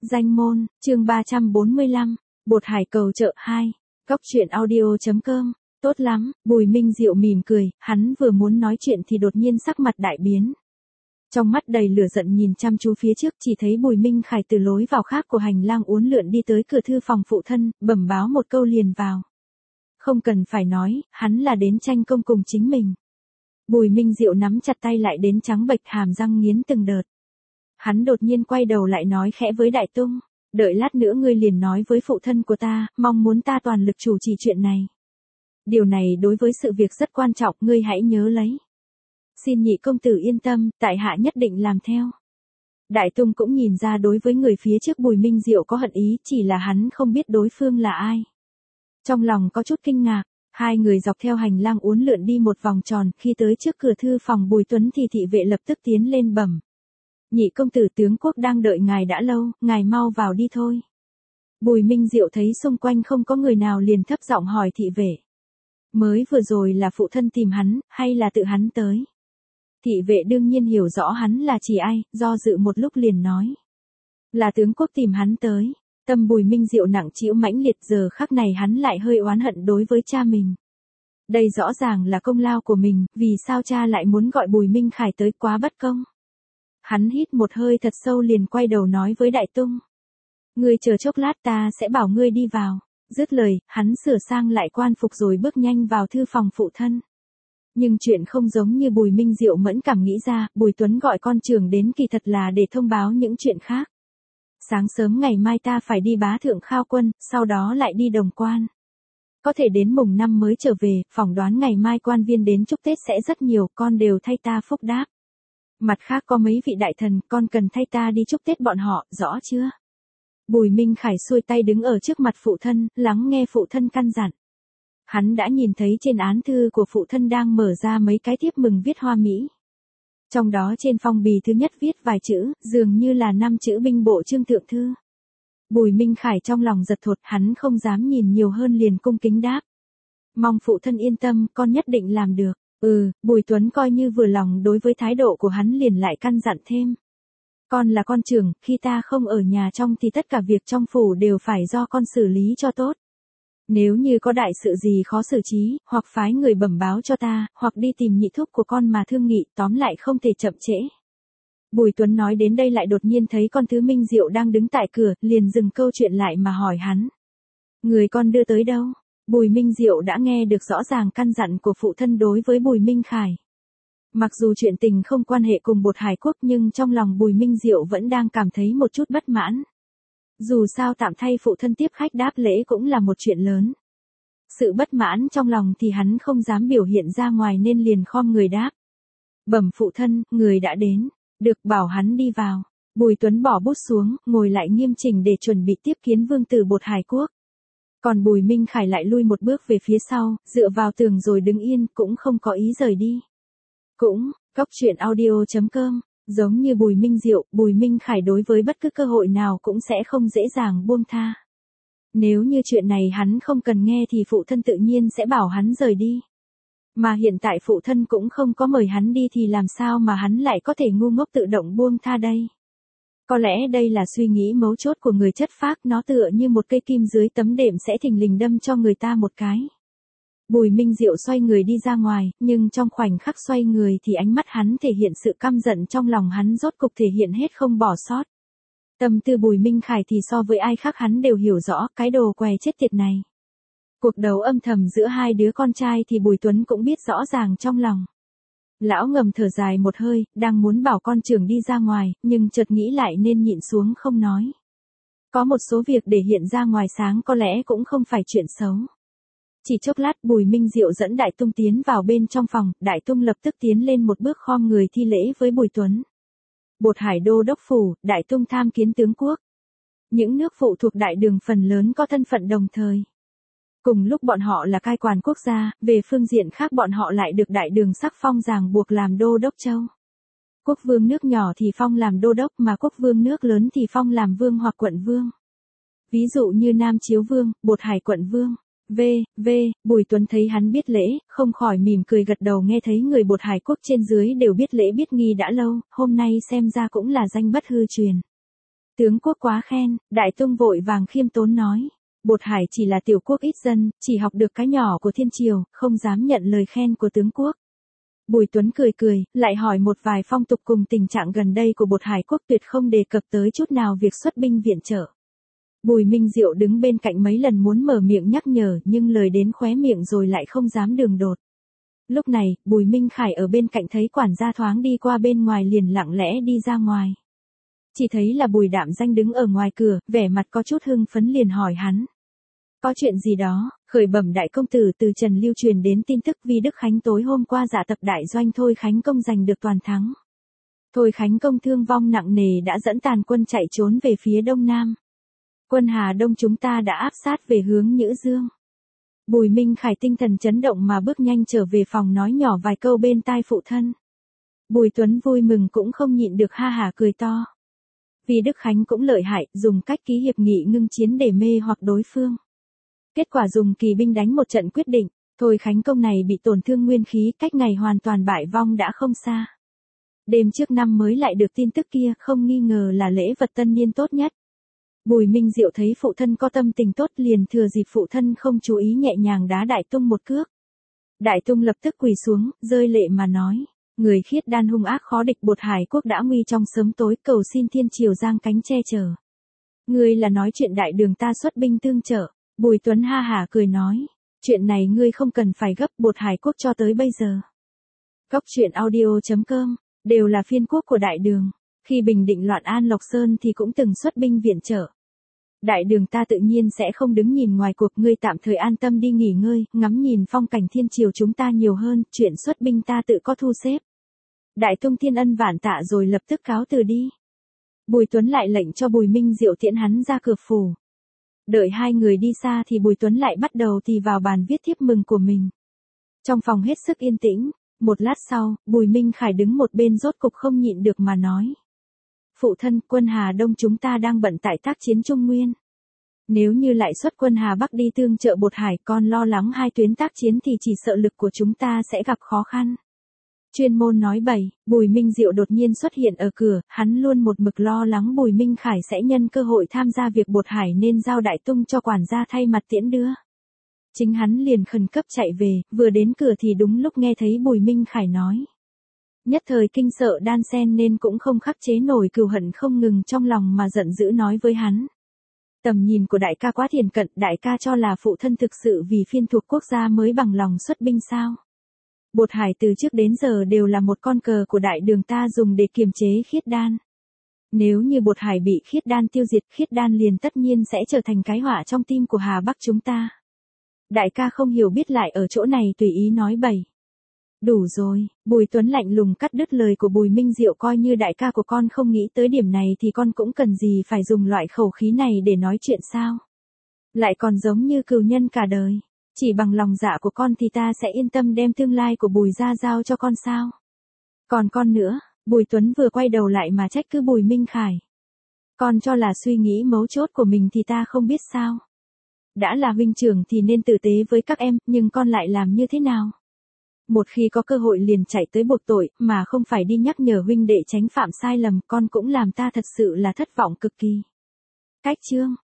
Danh môn, chương 345, Bột hải cầu chợ 2, Cóc truyện audio.com, tốt lắm, Bùi Minh Diệu mỉm cười, hắn vừa muốn nói chuyện thì đột nhiên sắc mặt đại biến. Trong mắt đầy lửa giận nhìn chăm chú phía trước chỉ thấy Bùi Minh Khải từ lối vào khác của hành lang uốn lượn đi tới cửa thư phòng phụ thân, bẩm báo một câu liền vào. Không cần phải nói, hắn là đến tranh công cùng chính mình. Bùi Minh Diệu nắm chặt tay lại đến trắng bệch hàm răng nghiến từng đợt. Hắn đột nhiên quay đầu lại nói khẽ với Đại Tung, đợi lát nữa ngươi liền nói với phụ thân của ta, mong muốn ta toàn lực chủ trì chuyện này. Điều này đối với sự việc rất quan trọng, ngươi hãy nhớ lấy. Xin nhị công tử yên tâm, tại hạ nhất định làm theo. Đại Tung cũng nhìn ra đối với người phía trước Bùi Minh Diệu có hận ý, chỉ là hắn không biết đối phương là ai. Trong lòng có chút kinh ngạc, hai người dọc theo hành lang uốn lượn đi một vòng tròn, khi tới trước cửa thư phòng Bùi Tuấn thì thị vệ lập tức tiến lên bẩm. Nhị công tử tướng quốc đang đợi ngài đã lâu, ngài mau vào đi thôi. Bùi Minh Diệu thấy xung quanh không có người nào liền thấp giọng hỏi thị vệ. Mới vừa rồi là phụ thân tìm hắn, hay là tự hắn tới? Thị vệ đương nhiên hiểu rõ hắn là chỉ ai, do dự một lúc liền nói. Là tướng quốc tìm hắn tới. Tâm Bùi Minh Diệu nặng trĩu mãnh liệt, giờ khắc này hắn lại hơi oán hận đối với cha mình. Đây rõ ràng là công lao của mình, vì sao cha lại muốn gọi Bùi Minh Khải tới, quá bất công. Hắn hít một hơi thật sâu liền quay đầu nói với Đại Tung. Ngươi chờ chốc lát ta sẽ bảo ngươi đi vào. Dứt lời, hắn sửa sang lại quan phục rồi bước nhanh vào thư phòng phụ thân. Nhưng chuyện không giống như Bùi Minh Diệu mẫn cảm nghĩ ra, Bùi Tuấn gọi con trưởng đến kỳ thật là để thông báo những chuyện khác. Sáng sớm ngày mai ta phải đi bá thượng khao quân, sau đó lại đi Đồng Quan. Có thể đến mùng 5 mới trở về, phỏng đoán ngày mai quan viên đến chúc Tết sẽ rất nhiều, con đều thay ta phúc đáp. Mặt khác có mấy vị đại thần, con cần thay ta đi chúc Tết bọn họ, rõ chưa? Bùi Minh Khải xuôi tay đứng ở trước mặt phụ thân, lắng nghe phụ thân căn dặn. Hắn đã nhìn thấy trên án thư của phụ thân đang mở ra mấy cái thiếp mừng viết hoa mỹ. Trong đó trên phong bì thứ nhất viết vài chữ, dường như là 5 chữ binh bộ trương thượng thư. Bùi Minh Khải trong lòng giật thột, hắn không dám nhìn nhiều hơn liền cung kính đáp. Mong phụ thân yên tâm, con nhất định làm được. Bùi Tuấn coi như vừa lòng đối với thái độ của hắn liền lại căn dặn thêm. Con là con trưởng, khi ta không ở nhà trong thì tất cả việc trong phủ đều phải do con xử lý cho tốt. Nếu như có đại sự gì khó xử trí, hoặc phái người bẩm báo cho ta, hoặc đi tìm nhị thúc của con mà thương nghị, tóm lại không thể chậm trễ. Bùi Tuấn nói đến đây lại đột nhiên thấy con thứ Minh Diệu đang đứng tại cửa, liền dừng câu chuyện lại mà hỏi hắn. Người con đưa tới đâu? Bùi Minh Diệu đã nghe được rõ ràng căn dặn của phụ thân đối với Bùi Minh Khải. Mặc dù chuyện tình không quan hệ cùng Bột Hải Quốc nhưng trong lòng Bùi Minh Diệu vẫn đang cảm thấy một chút bất mãn. Dù sao tạm thay phụ thân tiếp khách đáp lễ cũng là một chuyện lớn. Sự bất mãn trong lòng thì hắn không dám biểu hiện ra ngoài nên liền khom người đáp. Bẩm phụ thân, người đã đến, được bảo hắn đi vào. Bùi Tuấn bỏ bút xuống, ngồi lại nghiêm chỉnh để chuẩn bị tiếp kiến vương tử Bột Hải Quốc. Còn Bùi Minh Khải lại lui một bước về phía sau, dựa vào tường rồi đứng yên, cũng không có ý rời đi. Cũng, Cóc truyện audio.com, giống như Bùi Minh Diệu, Bùi Minh Khải đối với bất cứ cơ hội nào cũng sẽ không dễ dàng buông tha. Nếu như chuyện này hắn không cần nghe thì phụ thân tự nhiên sẽ bảo hắn rời đi. Mà hiện tại phụ thân cũng không có mời hắn đi thì làm sao mà hắn lại có thể ngu ngốc tự động buông tha đây. Có lẽ đây là suy nghĩ mấu chốt của người chất phác, nó tựa như một cây kim dưới tấm đệm sẽ thình lình đâm cho người ta một cái. Bùi Minh Diệu xoay người đi ra ngoài, nhưng trong khoảnh khắc xoay người thì ánh mắt hắn thể hiện sự căm giận, trong lòng hắn rốt cục thể hiện hết không bỏ sót. Tâm tư Bùi Minh Khải thì so với ai khác hắn đều hiểu rõ, cái đồ què chết tiệt này. Cuộc đấu âm thầm giữa hai đứa con trai thì Bùi Tuấn cũng biết rõ ràng trong lòng. Lão ngầm thở dài một hơi, đang muốn bảo con trưởng đi ra ngoài, nhưng chợt nghĩ lại nên nhịn xuống không nói. Có một số việc để hiện ra ngoài sáng có lẽ cũng không phải chuyện xấu. Chỉ chốc lát Bùi Minh Diệu dẫn Đại Tung tiến vào bên trong phòng, Đại Tung lập tức tiến lên một bước khom người thi lễ với Bùi Tuấn. Bột Hải đô đốc phủ, Đại Tung tham kiến tướng quốc. Những nước phụ thuộc đại đường phần lớn có thân phận đồng thời. Cùng lúc bọn họ là cai quản quốc gia, về phương diện khác bọn họ lại được đại đường sắc phong ràng buộc làm đô đốc châu. Quốc vương nước nhỏ thì phong làm đô đốc mà quốc vương nước lớn thì phong làm vương hoặc quận vương. Ví dụ như Nam Chiếu Vương, Bột Hải quận vương. Bùi Tuấn thấy hắn biết lễ, không khỏi mỉm cười gật đầu, nghe thấy người Bột Hải Quốc trên dưới đều biết lễ biết nghi đã lâu, hôm nay xem ra cũng là danh bất hư truyền. Tướng quốc quá khen, Đại Tung vội vàng khiêm tốn nói. Bột Hải chỉ là tiểu quốc ít dân, chỉ học được cái nhỏ của thiên triều, không dám nhận lời khen của tướng quốc. Bùi Tuấn cười cười, lại hỏi một vài phong tục cùng tình trạng gần đây của Bột Hải quốc, tuyệt không đề cập tới chút nào việc xuất binh viện trợ. Bùi Minh Diệu đứng bên cạnh mấy lần muốn mở miệng nhắc nhở, nhưng lời đến khóe miệng rồi lại không dám đường đột. Lúc này, Bùi Minh Khải ở bên cạnh thấy quản gia thoáng đi qua bên ngoài liền lặng lẽ đi ra ngoài. Chỉ thấy là Bùi Đạm Danh đứng ở ngoài cửa, vẻ mặt có chút hưng phấn liền hỏi hắn. Có chuyện gì đó, khởi bẩm đại công tử, từ Trần lưu truyền đến tin tức Vi Đức Khánh tối hôm qua dạ tập đại doanh Thôi Khánh Công giành được toàn thắng. Thôi Khánh Công thương vong nặng nề đã dẫn tàn quân chạy trốn về phía đông nam. Quân Hà Đông chúng ta đã áp sát về hướng Nhữ Dương. Bùi Minh Khải tinh thần chấn động mà bước nhanh trở về phòng nói nhỏ vài câu bên tai phụ thân. Bùi Tuấn vui mừng cũng không nhịn được ha hả cười to. Vì Đức Khánh cũng lợi hại, dùng cách ký hiệp nghị ngưng chiến để mê hoặc đối phương. Kết quả dùng kỳ binh đánh một trận quyết định, Thôi Khánh Công này bị tổn thương nguyên khí, cách ngày hoàn toàn bại vong đã không xa. Đêm trước năm mới lại được tin tức kia, không nghi ngờ là lễ vật tân niên tốt nhất. Bùi Minh Diệu thấy phụ thân có tâm tình tốt liền thừa dịp phụ thân không chú ý nhẹ nhàng đá Đại Tung một cước. Đại Tung lập tức quỳ xuống, rơi lệ mà nói, người khiết đan hung ác khó địch, Bột Hải quốc đã nguy trong sớm tối, cầu xin thiên triều giang cánh che chở. Ngươi là nói chuyện đại đường ta xuất binh tương trợ. Bùi Tuấn ha hả cười nói, chuyện này ngươi không cần phải gấp, Bột Hải quốc cho tới bây giờ. Góc truyện audio.com, đều là phiên quốc của đại đường, khi bình định loạn An Lộc Sơn thì cũng từng xuất binh viện trợ. Đại đường ta tự nhiên sẽ không đứng nhìn ngoài cuộc, ngươi tạm thời an tâm đi nghỉ ngơi, ngắm nhìn phong cảnh thiên triều chúng ta nhiều hơn, chuyện xuất binh ta tự có thu xếp. Đại Tung thiên ân vạn tạ rồi lập tức cáo từ đi. Bùi Tuấn lại lệnh cho Bùi Minh Diệu tiễn hắn ra cửa phủ. Đợi hai người đi xa thì Bùi Tuấn lại bắt đầu thì vào bàn viết thiếp mừng của mình. Trong phòng hết sức yên tĩnh, một lát sau, Bùi Minh Khải đứng một bên rốt cục không nhịn được mà nói. Phụ thân, quân Hà Đông chúng ta đang bận tại tác chiến Trung Nguyên. Nếu như lại xuất quân Hà Bắc đi tương trợ Bột Hải, con lo lắng hai tuyến tác chiến thì chỉ sợ lực của chúng ta sẽ gặp khó khăn. Chuyên môn nói bậy, Bùi Minh Diệu đột nhiên xuất hiện ở cửa, hắn luôn một mực lo lắng Bùi Minh Khải sẽ nhân cơ hội tham gia việc Bột Hải nên giao Đại Tung cho quản gia thay mặt tiễn đưa. Chính hắn liền khẩn cấp chạy về, vừa đến cửa thì đúng lúc nghe thấy Bùi Minh Khải nói. Nhất thời kinh sợ đan sen nên cũng không khắc chế nổi cừu hận không ngừng trong lòng mà giận dữ nói với hắn. Tầm nhìn của đại ca quá thiển cận, đại ca cho là phụ thân thực sự vì phiên thuộc quốc gia mới bằng lòng xuất binh sao? Bột Hải từ trước đến giờ đều là một con cờ của đại đường ta dùng để kiềm chế khiết đan. Nếu như Bột Hải bị khiết đan tiêu diệt, khiết đan liền tất nhiên sẽ trở thành cái họa trong tim của Hà Bắc chúng ta. Đại ca không hiểu biết lại ở chỗ này tùy ý nói bậy. Đủ rồi, Bùi Tuấn lạnh lùng cắt đứt lời của Bùi Minh Diệu, coi như đại ca của con không nghĩ tới điểm này thì con cũng cần gì phải dùng loại khẩu khí này để nói chuyện sao? Lại còn giống như cừu nhân cả đời. Chỉ bằng lòng dạ của con thì ta sẽ yên tâm đem tương lai của Bùi gia giao cho con sao? Còn con nữa, Bùi Tuấn vừa quay đầu lại mà trách cứ Bùi Minh Khải. Con cho là suy nghĩ mấu chốt của mình thì ta không biết sao? Đã là huynh trưởng thì nên tử tế với các em, nhưng con lại làm như thế nào? Một khi có cơ hội liền chạy tới buộc tội, mà không phải đi nhắc nhở huynh đệ tránh phạm sai lầm, con cũng làm ta thật sự là thất vọng cực kỳ. Cách chương